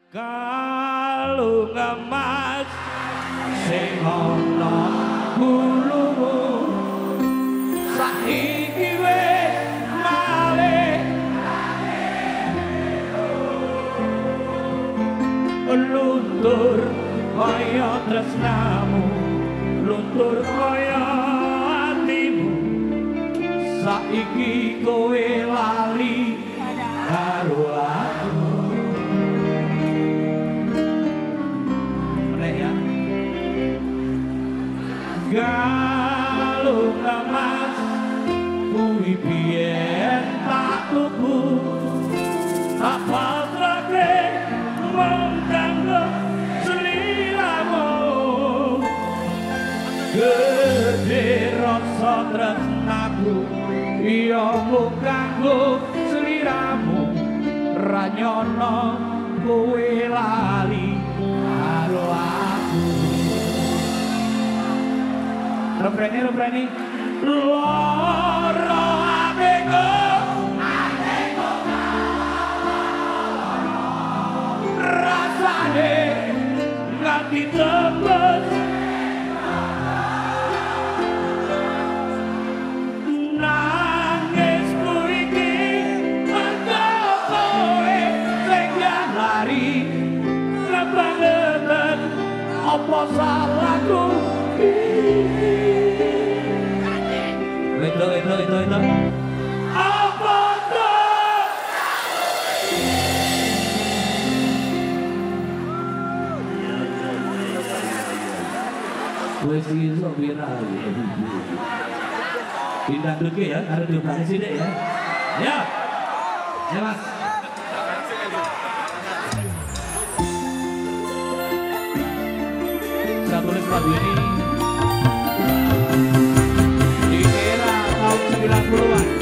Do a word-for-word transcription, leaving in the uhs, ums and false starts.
kalung emas sing ana gulumu saiki wis malih luntur kaya tresnamu luntur kaya atimu saiki kowe lali karo aku meneh ya galung emas kuwi biyen tak tuku tak patrake mengkanggo seliramu gede rasa tresnaku iya mung kanggo seliramu ranyono kowe lali karo aku refrene refrene loro atiku atiku rasane nganti tebes nangisku iki mergo kowe sing lari lebangan apa salahku itu itu itu itu apa tuh gue sih so viral pindah dulu ya harus diulangi sini ya ya ya mas saya tulis lagu ini di era tahun sembilan puluhan